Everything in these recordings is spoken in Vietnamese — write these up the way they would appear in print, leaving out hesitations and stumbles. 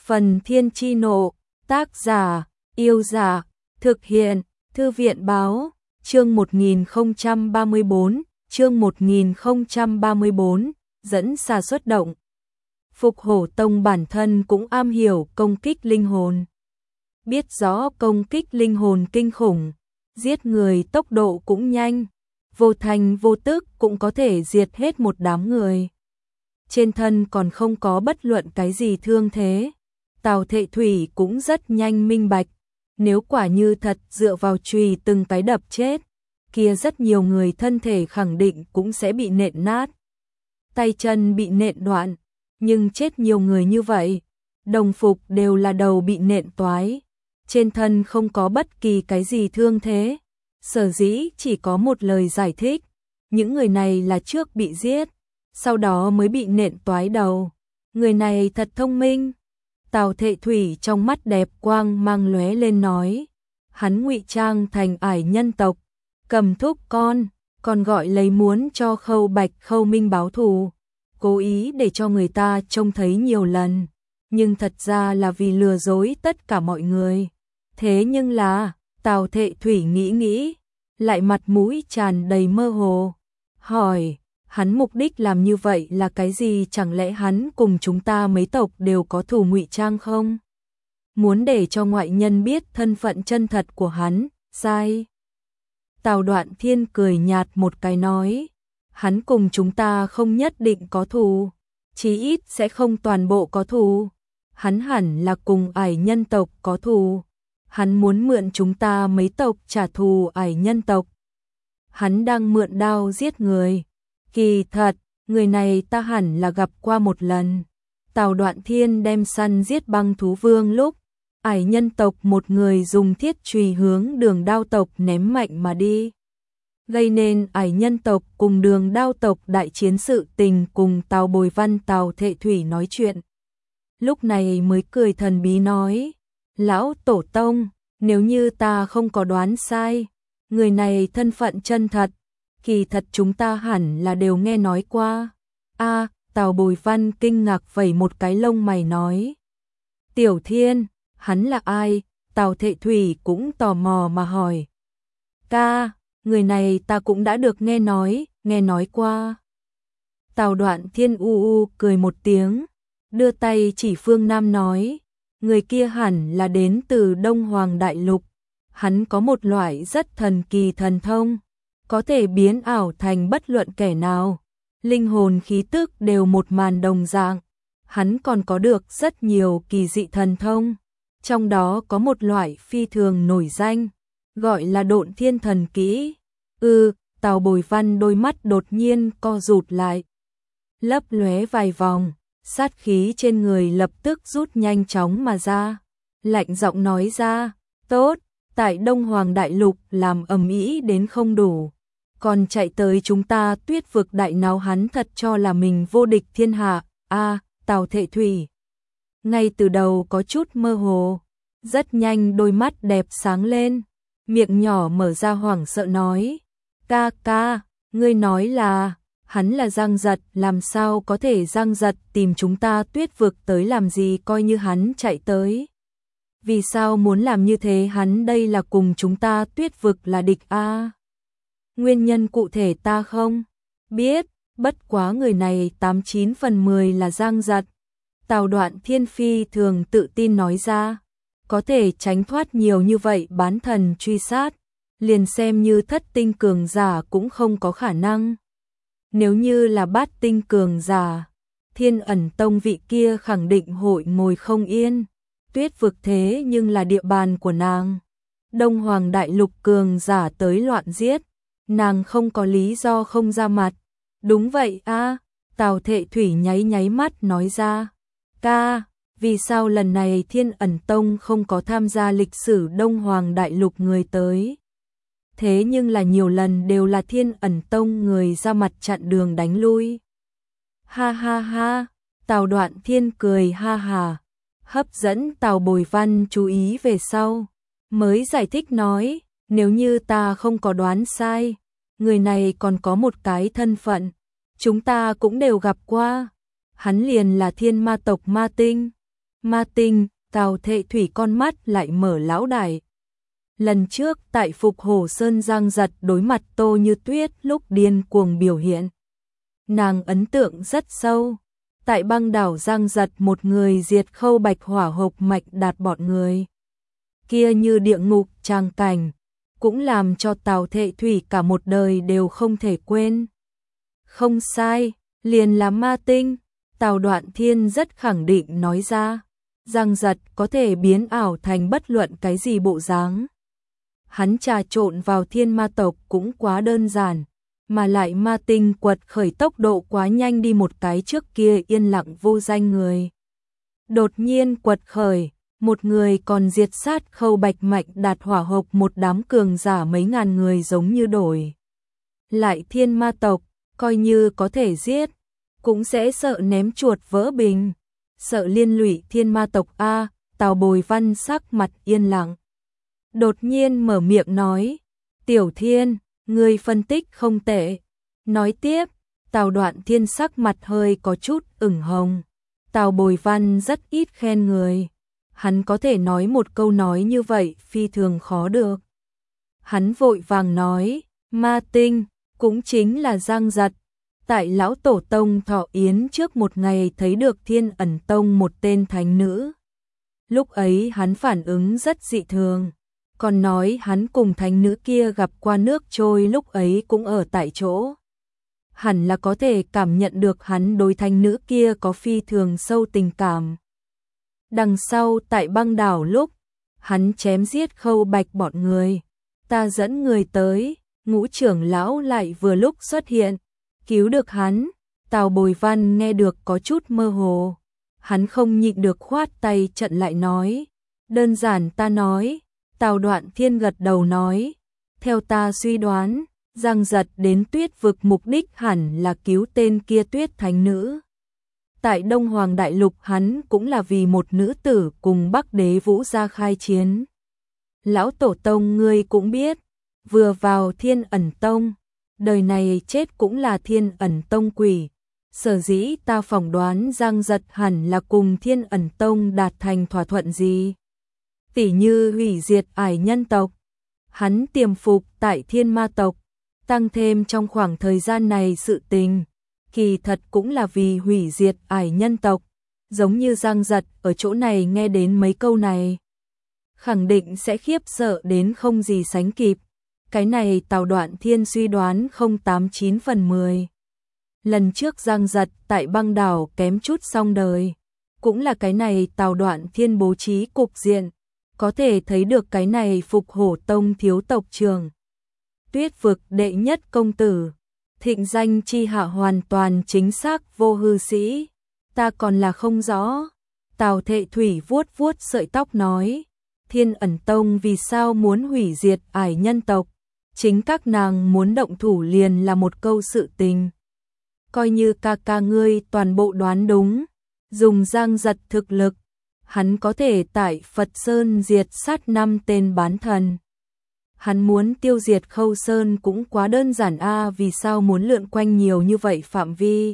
Phần Thiên Chi Nộ, tác giả, Yêu Giả, thực hiện, Thư viện báo, chương 1034, dẫn xà xuất động. Phục Hổ Tông bản thân cũng am hiểu công kích linh hồn. Biết rõ công kích linh hồn kinh khủng, giết người tốc độ cũng nhanh, vô thành vô tức cũng có thể diệt hết một đám người. Trên thân còn không có bất luận cái gì thương thế. Tào Thệ Thủy cũng rất nhanh minh bạch, nếu quả như thật dựa vào chùy từng cái đập chết, kia rất nhiều người thân thể khẳng định cũng sẽ bị nện nát, tay chân bị nện đoạn, nhưng chết nhiều người như vậy, đồng phục đều là đầu bị nện toái, trên thân không có bất kỳ cái gì thương thế, sở dĩ chỉ có một lời giải thích, những người này là trước bị giết, sau đó mới bị nện toái đầu, người này thật thông minh. Tào Thệ Thủy trong mắt đẹp quang mang lóe lên nói, hắn ngụy trang thành ải nhân tộc, cầm thúc con, còn gọi lấy muốn cho Khâu Bạch Khâu Minh báo thù, cố ý để cho người ta trông thấy nhiều lần, nhưng thật ra là vì lừa dối tất cả mọi người. Thế nhưng là, Tào Thệ Thủy nghĩ, lại mặt mũi tràn đầy mơ hồ, hỏi, hắn mục đích làm như vậy là cái gì, chẳng lẽ hắn cùng chúng ta mấy tộc đều có thù ngụy trang không? Muốn để cho ngoại nhân biết thân phận chân thật của hắn, sai. Tào Đoạn Thiên cười nhạt một cái nói, hắn cùng chúng ta không nhất định có thù, chí ít sẽ không toàn bộ có thù, hắn hẳn là cùng ải nhân tộc có thù, hắn muốn mượn chúng ta mấy tộc trả thù ải nhân tộc. Hắn đang mượn đao giết người. Kỳ thật, người này ta hẳn là gặp qua một lần. Tào Đoạn Thiên đem săn giết Băng Thú Vương lúc, ải nhân tộc một người dùng thiết chùy hướng Đường Đao tộc ném mạnh mà đi. Gây nên ải nhân tộc cùng Đường Đao tộc đại chiến, sự tình cùng Tào Bồi Văn Tào Thệ Thủy nói chuyện. Lúc này mới cười thần bí nói, lão tổ tông, nếu như ta không có đoán sai, người này thân phận chân thật, kỳ thật chúng ta hẳn là đều nghe nói qua. Tào Bồi Văn kinh ngạc vẩy một cái lông mày nói. Tiểu Thiên, hắn là ai? Tào Thệ Thủy cũng tò mò mà hỏi. Ca, người này ta cũng đã được nghe nói qua. Tào Đoạn Thiên cười một tiếng, đưa tay chỉ phương Nam nói, người kia hẳn là đến từ Đông Hoàng Đại Lục, hắn có một loại rất thần kỳ thần thông, có thể biến ảo thành bất luận kẻ nào, linh hồn khí tức đều một màn đồng dạng, hắn còn có được rất nhiều kỳ dị thần thông, trong đó có một loại phi thường nổi danh, gọi là Độn Thiên Thần Kỹ. Tào Bồi Văn đôi mắt đột nhiên co rụt lại, lấp lóe vài vòng, sát khí trên người lập tức rút nhanh chóng mà ra, lạnh giọng nói ra, tốt, tại Đông Hoàng Đại Lục làm ầm ĩ đến không đủ, còn chạy tới chúng ta Tuyết Vực đại náo, hắn thật cho là mình vô địch thiên hạ. Tào Thệ Thủy ngay từ đầu có chút mơ hồ, rất nhanh đôi mắt đẹp sáng lên, miệng nhỏ mở ra hoảng sợ nói, ca, ngươi nói là, hắn là Giang Giật, làm sao có thể Giang Giật tìm chúng ta Tuyết Vực tới làm gì, coi như hắn chạy tới. Vì sao muốn làm như thế, hắn đây là cùng chúng ta Tuyết Vực là địch Nguyên nhân cụ thể ta không biết, bất quá người này 89 phần 10 là Giang Giật. Tào Đoạn Thiên phi thường tự tin nói ra, có thể tránh thoát nhiều như vậy bán thần truy sát, liền xem như thất tinh cường giả cũng không có khả năng. Nếu như là bát tinh cường giả, Thiên Ẩn Tông vị kia khẳng định hội ngồi không yên. Tuyết Vực thế nhưng là địa bàn của nàng. Đông Hoàng Đại Lục cường giả tới loạn giết, nàng không có lý do không ra mặt. Đúng vậy Tào Thệ Thủy nháy mắt nói ra. Ca, vì sao lần này Thiên Ẩn Tông không có tham gia lịch sử Đông Hoàng Đại Lục người tới? Thế nhưng là nhiều lần đều là Thiên Ẩn Tông người ra mặt chặn đường đánh lui. Ha, Tào Đoạn Thiên cười ha, hấp dẫn Tào Bồi Văn chú ý về sau, mới giải thích nói, nếu như ta không có đoán sai, người này còn có một cái thân phận, chúng ta cũng đều gặp qua, hắn liền là Thiên Ma tộc Ma Tinh. Ma Tinh, Tào Thệ Thủy con mắt lại mở lão đại. Lần trước tại Phục Hổ Sơn Giang Giật đối mặt Tô Như Tuyết lúc điên cuồng biểu hiện, nàng ấn tượng rất sâu. Tại băng đảo Giang Giật một người diệt Khâu Bạch Hỏa hộp mạch đạt bọn người kia như địa ngục tràng cảnh, cũng làm cho Tào Thệ Thủy cả một đời đều không thể quên. Không sai, liền là Ma Tinh, Tào Đoạn Thiên rất khẳng định nói ra. Giang Giật có thể biến ảo thành bất luận cái gì bộ dáng. Hắn trà trộn vào thiên ma tộc cũng quá đơn giản, mà lại Ma Tinh quật khởi tốc độ quá nhanh đi một cái trước kia yên lặng vô danh người. Đột nhiên quật khởi, một người còn diệt sát Khâu Bạch Mạnh đạt hỏa hộp một đám cường giả mấy ngàn người giống như đổi. Lại thiên ma tộc, coi như có thể giết, cũng sẽ sợ ném chuột vỡ bình, sợ liên lụy thiên ma tộc a. Tào Bồi Văn sắc mặt yên lặng. Đột nhiên mở miệng nói, Tiểu Thiên, ngươi phân tích không tệ. Nói tiếp, Tào Đoạn Thiên sắc mặt hơi có chút ửng hồng. Tào Bồi Văn rất ít khen người. Hắn có thể nói một câu nói như vậy phi thường khó được. Hắn vội vàng nói, Ma Tinh, cũng chính là Giang Giật. Tại lão tổ tông thọ yến trước một ngày thấy được Thiên Ẩn Tông một tên thánh nữ. Lúc ấy hắn phản ứng rất dị thường, còn nói hắn cùng thánh nữ kia gặp qua nước trôi lúc ấy cũng ở tại chỗ. Hẳn là có thể cảm nhận được hắn đối thánh nữ kia có phi thường sâu tình cảm. Đằng sau tại băng đảo lúc, hắn chém giết Khâu Bạch bọn người. Ta dẫn người tới, Ngũ trưởng lão lại vừa lúc xuất hiện, cứu được hắn. Tào Bồi Văn nghe được có chút mơ hồ. Hắn không nhịn được khoát tay trận lại nói. Đơn giản ta nói. Tào Đoạn Thiên gật đầu nói. Theo ta suy đoán, Giang Giật đến Tuyết vực mục đích hẳn là cứu tên kia Tuyết thánh nữ. Tại Đông Hoàng Đại Lục hắn cũng là vì một nữ tử cùng Bắc Đế Vũ Gia khai chiến. Lão tổ tông ngươi cũng biết, vừa vào Thiên Ẩn Tông, đời này chết cũng là Thiên Ẩn Tông quỷ. Sở dĩ ta phỏng đoán Giang Giật hẳn là cùng Thiên Ẩn Tông đạt thành thỏa thuận gì. Tỉ như hủy diệt ải nhân tộc, hắn tiềm phục tại Thiên Ma tộc, tăng thêm trong khoảng thời gian này sự tình, kỳ thật cũng là vì hủy diệt ải nhân tộc. Giống như Giang Giật ở chỗ này nghe đến mấy câu này, khẳng định sẽ khiếp sợ đến không gì sánh kịp. Cái này Tào Đoạn Thiên suy đoán không 89 phần 10. Lần trước Giang Giật tại băng đảo kém chút xong đời, cũng là cái này Tào Đoạn Thiên bố trí cục diện, có thể thấy được cái này Phục Hổ Tông thiếu tộc trưởng. Tuyết vực đệ nhất công tử, thịnh danh chi hạ hoàn toàn chính xác vô hư sĩ, ta còn là không rõ. Tào Thệ Thủy vuốt vuốt sợi tóc nói, Thiên Ẩn Tông vì sao muốn hủy diệt ải nhân tộc, chính các nàng muốn động thủ liền là một câu sự tình. Coi như ca ca ngươi toàn bộ đoán đúng, dùng Giang Giật thực lực, hắn có thể tại Phật Sơn diệt sát 5 tên bán thần. Hắn muốn tiêu diệt Khâu Sơn cũng quá đơn giản a, vì sao muốn lượn quanh nhiều như vậy phạm vi.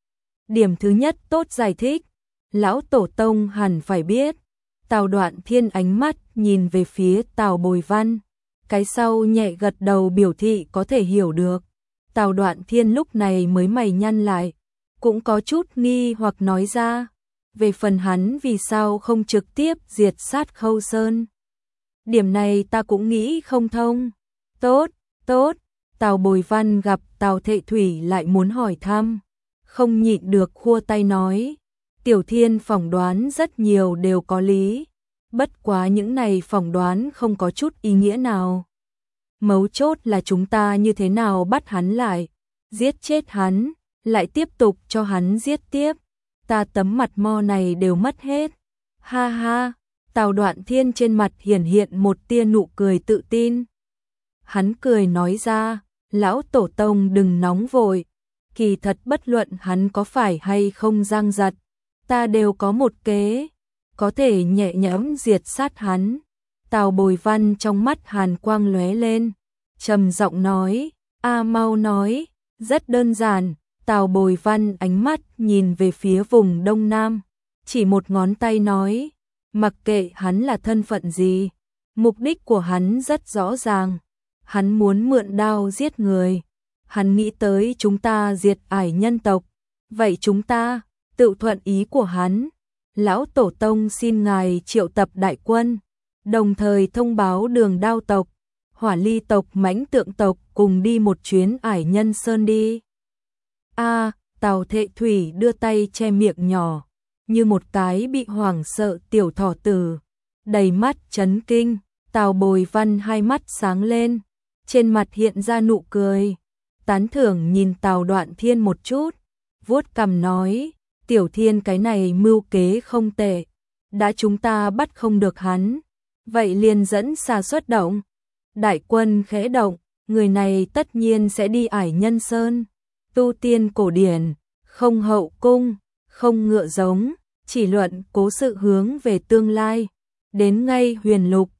Điểm thứ nhất tốt giải thích, lão tổ tông hẳn phải biết. Tào Đoạn Thiên ánh mắt nhìn về phía Tào Bồi Văn, cái sau nhẹ gật đầu biểu thị có thể hiểu được. Tào Đoạn Thiên lúc này mới mày nhăn lại, cũng có chút nghi hoặc nói ra, về phần hắn vì sao không trực tiếp diệt sát Khâu Sơn. Điểm này ta cũng nghĩ không thông. Tốt, tốt, Tào Bồi Văn gặp Tào Thệ Thủy lại muốn hỏi thăm, không nhịn được khua tay nói, Tiểu Thiên phỏng đoán rất nhiều đều có lý, bất quá những này phỏng đoán không có chút ý nghĩa nào. Mấu chốt là chúng ta như thế nào bắt hắn lại, giết chết hắn, lại tiếp tục cho hắn giết tiếp. Ta tấm mặt mo này đều mất hết. Ha ha, Tào Đoạn Thiên trên mặt hiển hiện một tia nụ cười tự tin. Hắn cười nói ra, lão tổ tông đừng nóng vội, kỳ thật bất luận hắn có phải hay không Giang Giật, ta đều có một kế, có thể nhẹ nhõm diệt sát hắn. Tào Bồi Văn trong mắt hàn quang lóe lên, trầm giọng nói, a mau nói, rất đơn giản. Tào Bồi Văn ánh mắt nhìn về phía vùng Đông Nam, chỉ một ngón tay nói, mặc kệ hắn là thân phận gì, mục đích của hắn rất rõ ràng, hắn muốn mượn đao giết người, hắn nghĩ tới chúng ta diệt ải nhân tộc, vậy chúng ta tự thuận ý của hắn. Lão Tổ Tông xin ngài triệu tập đại quân, đồng thời thông báo Đường Đao tộc, Hỏa Ly tộc, Mãnh Tượng tộc cùng đi một chuyến ải nhân sơn đi. Tào Thệ Thủy đưa tay che miệng nhỏ, như một cái bị hoảng sợ tiểu thỏ tử, đầy mắt chấn kinh. Tào Bồi Văn hai mắt sáng lên, trên mặt hiện ra nụ cười, tán thưởng nhìn Tào Đoạn Thiên một chút, vuốt cằm nói, Tiểu Thiên cái này mưu kế không tệ, đã chúng ta bắt không được hắn, vậy liền dẫn xà xuất động. Đại quân khẽ động, người này tất nhiên sẽ đi ải nhân sơn, tu tiên cổ điển, không hậu cung, không ngựa giống, chỉ luận cố sự hướng về tương lai, đến ngay huyền lục,